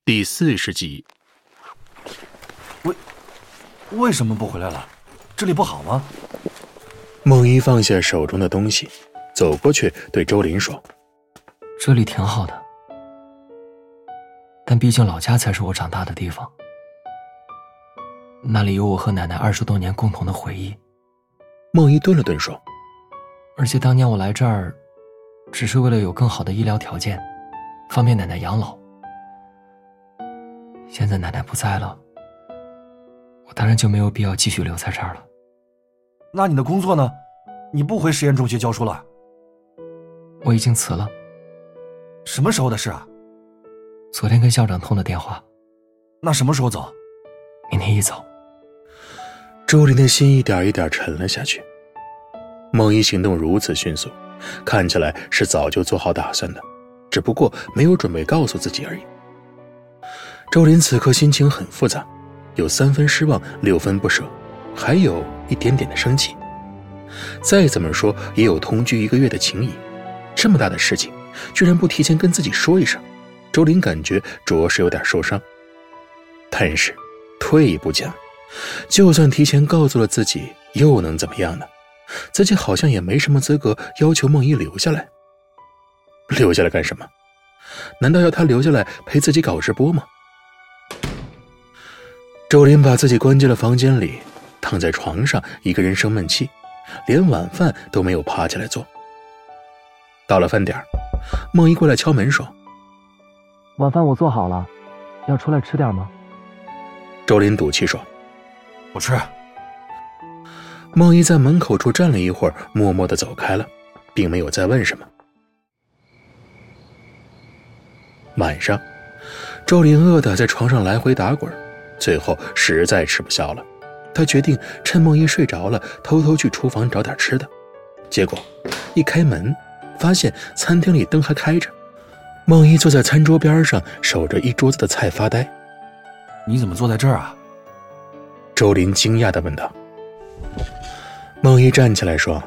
第40集。 为什么不回来了？这里不好吗？ 梦一放下手中的东西，走过去对周林说： 这里挺好的，但毕竟老家才是我长大的地方，那里有我和奶奶20多年共同的回忆。 梦一顿了顿说： 而且当年我来这儿只是为了有更好的医疗条件，方便奶奶养老。现在奶奶不在了，我当然就没有必要继续留在这儿了。 那你的工作呢？你不回实验中学教书了？ 我已经辞了。 什么时候的事啊？ 昨天跟校长通的电话。 那什么时候走？ 明天一早。 周林的心一点一点沉了下去。梦一行动如此迅速，看起来是早就做好打算的，只不过没有准备告诉自己而已。周林此刻心情很复杂，有3分失望，6分不舍，还有一点点的生气。再怎么说也有同居1个月的情谊，这么大的事情居然不提前跟自己说一声，周林感觉着实有点受伤。但是退一步讲，就算提前告诉了自己，又能怎么样呢？自己好像也没什么资格要求梦一留下来。留下来干什么？难道要他留下来陪自己搞直播吗？周林把自己关进了房间里，躺在床上一个人生闷气，连晚饭都没有爬起来做。到了饭点，梦一过来敲门说： 晚饭我做好了，要出来吃点吗？ 周林赌气说： 不吃。 梦一在门口处站了一会儿，默默地走开了，并没有再问什么。晚上，周林饿得在床上来回打滚，最后实在吃不消了，他决定趁梦一睡着了，偷偷去厨房找点吃的。结果一开门，发现餐厅里灯还开着，梦一坐在餐桌边上，守着一桌子的菜发呆。 你怎么坐在这儿啊？ 周林惊讶地问道。梦一站起来说：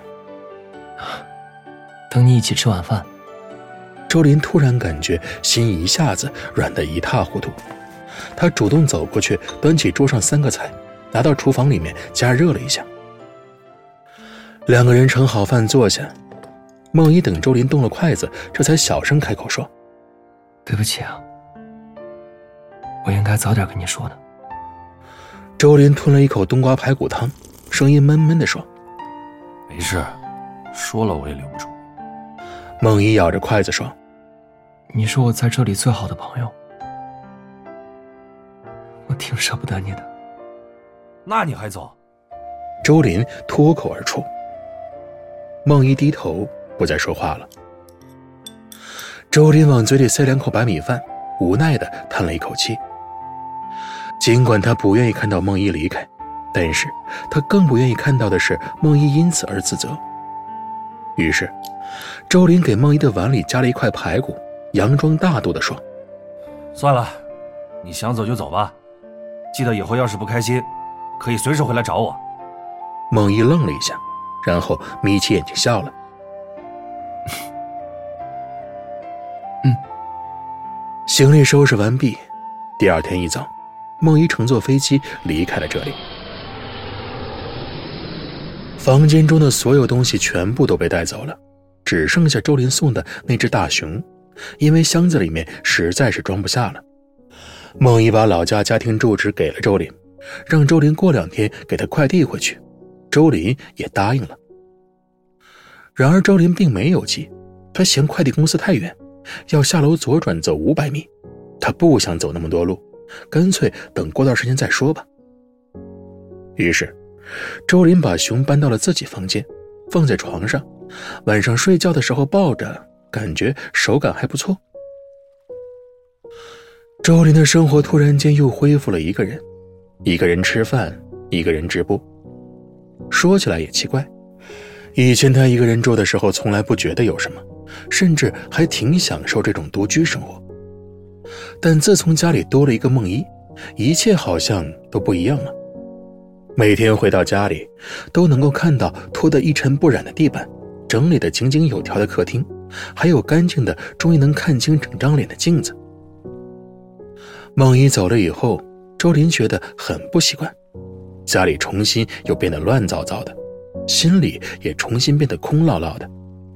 等你一起吃晚饭。 周林突然感觉心一下子软得一塌糊涂，他主动走过去，端起桌上3个菜，拿到厨房里面加热了一下。2个人盛好饭坐下，梦一等周林动了筷子，这才小声开口说： 对不起啊，我应该早点跟你说的。 周林吞了一口冬瓜排骨汤，声音闷闷地说： 没事，说了我也留不住。 梦一咬着筷子说： 你是我在这里最好的朋友，我挺舍不得你的。 那你还走？ 周林脱口而出。梦一低头不再说话了。周林往嘴里塞2口白米饭，无奈地叹了一口气。尽管他不愿意看到梦一离开，但是他更不愿意看到的是梦一因此而自责。于是周林给梦一的碗里加了1块排骨，佯装大度地说： 算了，你想走就走吧，记得以后要是不开心，可以随时回来找我。 梦一愣了一下，然后眯起眼睛笑了。行李收拾完毕，第2天一早，梦一乘坐飞机离开了这里。房间中的所有东西全部都被带走了，只剩下周林送的那只大熊，因为箱子里面实在是装不下了。梦一把老家家庭住址给了周林，让周林过2天给他快递回去，周林也答应了。然而周林并没有急，他嫌快递公司太远，要下楼左转走500米，他不想走那么多路，干脆等过段时间再说吧。于是周林把熊搬到了自己房间，放在床上，晚上睡觉的时候抱着，感觉手感还不错。周林的生活突然间又恢复了一个人，一个人吃饭，一个人直播。说起来也奇怪，以前他一个人住的时候从来不觉得有什么，甚至还挺享受这种独居生活。但自从家里多了一个梦一，一切好像都不一样了。每天回到家里，都能够看到拖得一尘不染的地板，整理得井井有条的客厅，还有干净的终于能看清整张脸的镜子。 梦怡走了以后，周林觉得很不习惯，家里重新又变得乱糟糟的，心里也重新变得空落落的。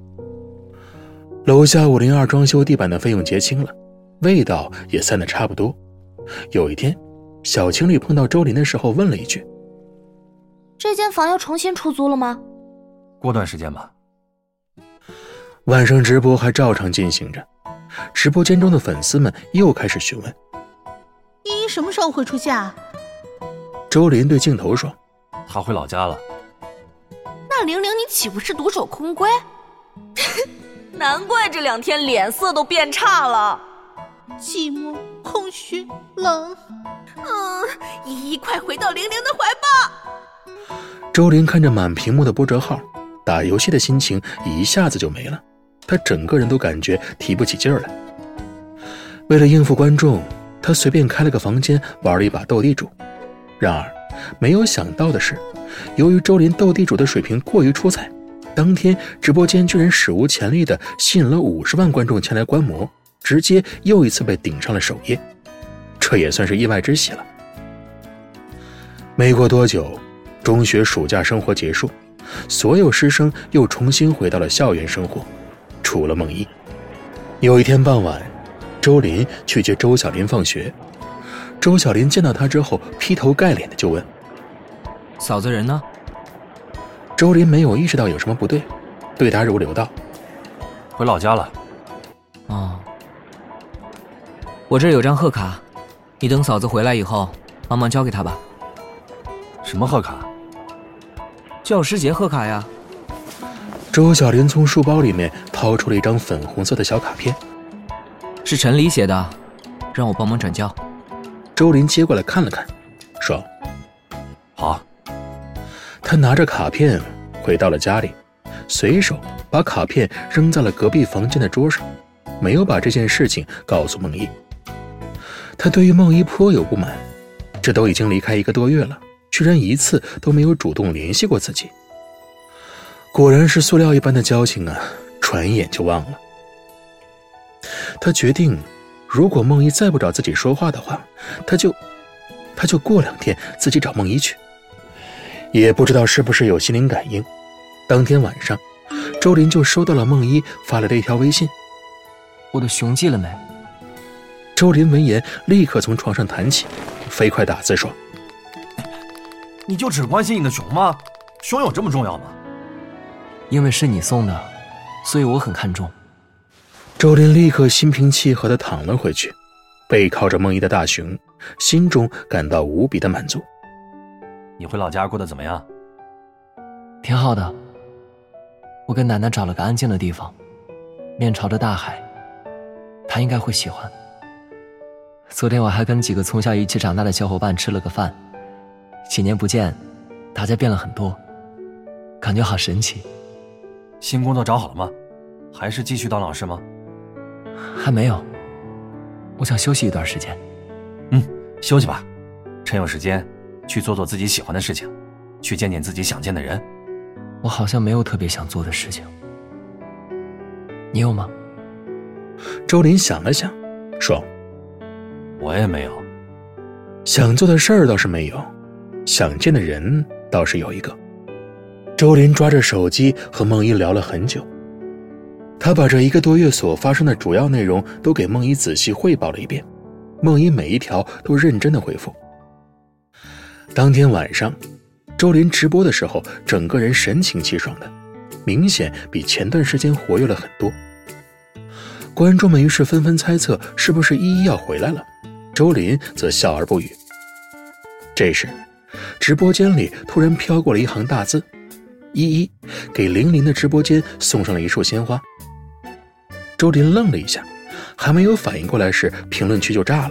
楼下502装修地板的费用结清了，味道也散得差不多。有一天，小情侣碰到周林的时候问了一句： 这间房要重新出租了吗？ 过段时间吧。 晚上直播还照常进行着，直播间中的粉丝们又开始询问： 依依什么时候会出现啊？ 周林对镜头说： 他回老家了。 那玲玲你岂不是独守空闺？难怪这2天脸色都变差了。 寂寞、空虚、冷。 依依快回到玲玲的怀抱。 周林看着满屏幕的波折号，打游戏的心情一下子就没了，他整个人都感觉提不起劲儿来。为了应付观众，他随便开了个房间玩了一把斗地主。然而没有想到的是，由于周林斗地主的水平过于出彩，当天直播间居然史无前例地吸引了50万观众前来观摩，直接又一次被顶上了首页，这也算是意外之喜了。没过多久，中学暑假生活结束，所有师生又重新回到了校园生活，除了梦怡。有一天傍晚，周林去接周小林放学，周小林见到他之后劈头盖脸的就问： 嫂子人呢？ 周林没有意识到有什么不对，对答如流道： 回老家了。 哦，我这有张贺卡，你等嫂子回来以后帮忙交给她吧。 什么贺卡？ 教师节贺卡呀。 周小林从书包里面掏出了一张粉红色的小卡片， 是陈黎写的，让我帮忙转交。 周林接过来看了看，说： 好。 他拿着卡片回到了家里，随手把卡片扔在了隔壁房间的桌上，没有把这件事情告诉梦怡。他对于梦怡颇有不满，这都已经离开1个多月了，居然一次都没有主动联系过自己。果然是塑料一般的交情啊，转眼就忘了。他决定，如果梦怡再不找自己说话的话，他就过2天自己找梦怡去。也不知道是不是有心灵感应，当天晚上，周林就收到了梦怡发来的一条微信： 我的熊寄了没？ 周林闻言立刻从床上弹起，飞快打字说： 你就只关心你的熊吗？熊有这么重要吗？ 因为是你送的，所以我很看重。 周林立刻心平气和地躺了回去，背靠着梦怡的大熊，心中感到无比的满足。 你回老家过得怎么样？ 挺好的，我跟奶奶找了个安静的地方，面朝着大海，她应该会喜欢。昨天我还跟几个从小一起长大的小伙伴吃了个饭，几年不见，大家变了很多，感觉好神奇。 新工作找好了吗？还是继续当老师吗？ 还没有，我想休息一段时间。 休息吧，趁有时间去做做自己喜欢的事情，去见见自己想见的人。 我好像没有特别想做的事情，你有吗？ 周林想了想，说： 我也没有。 想做的事儿倒是没有，想见的人倒是有一个。周林抓着手机和梦怡聊了很久，他把这1个多月所发生的主要内容都给梦怡仔细汇报了一遍，梦怡每一条都认真的回复。当天晚上，周林直播的时候，整个人神清气爽的，明显比前段时间活跃了很多。观众们于是纷纷猜测是不是依依要回来了，周林则笑而不语。这时，直播间里突然飘过了一行大字：依依给玲玲的直播间送上了一束鲜花。周林愣了一下，还没有反应过来时，评论区就炸了。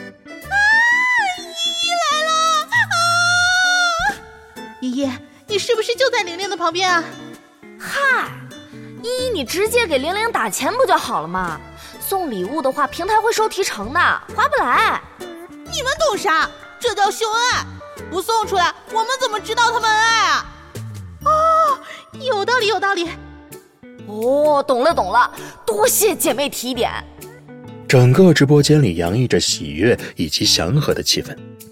依依，你是不是就在玲玲的旁边啊？ 嗨，依依你直接给玲玲打钱不就好了吗？送礼物的话平台会收提成的，划不来。 你们懂啥？这叫秀恩爱，不送出来我们怎么知道他们恩爱啊？哦，有道理有道理。 哦，懂了懂了，多谢姐妹提点。 整个直播间里洋溢着喜悦以及祥和的气氛。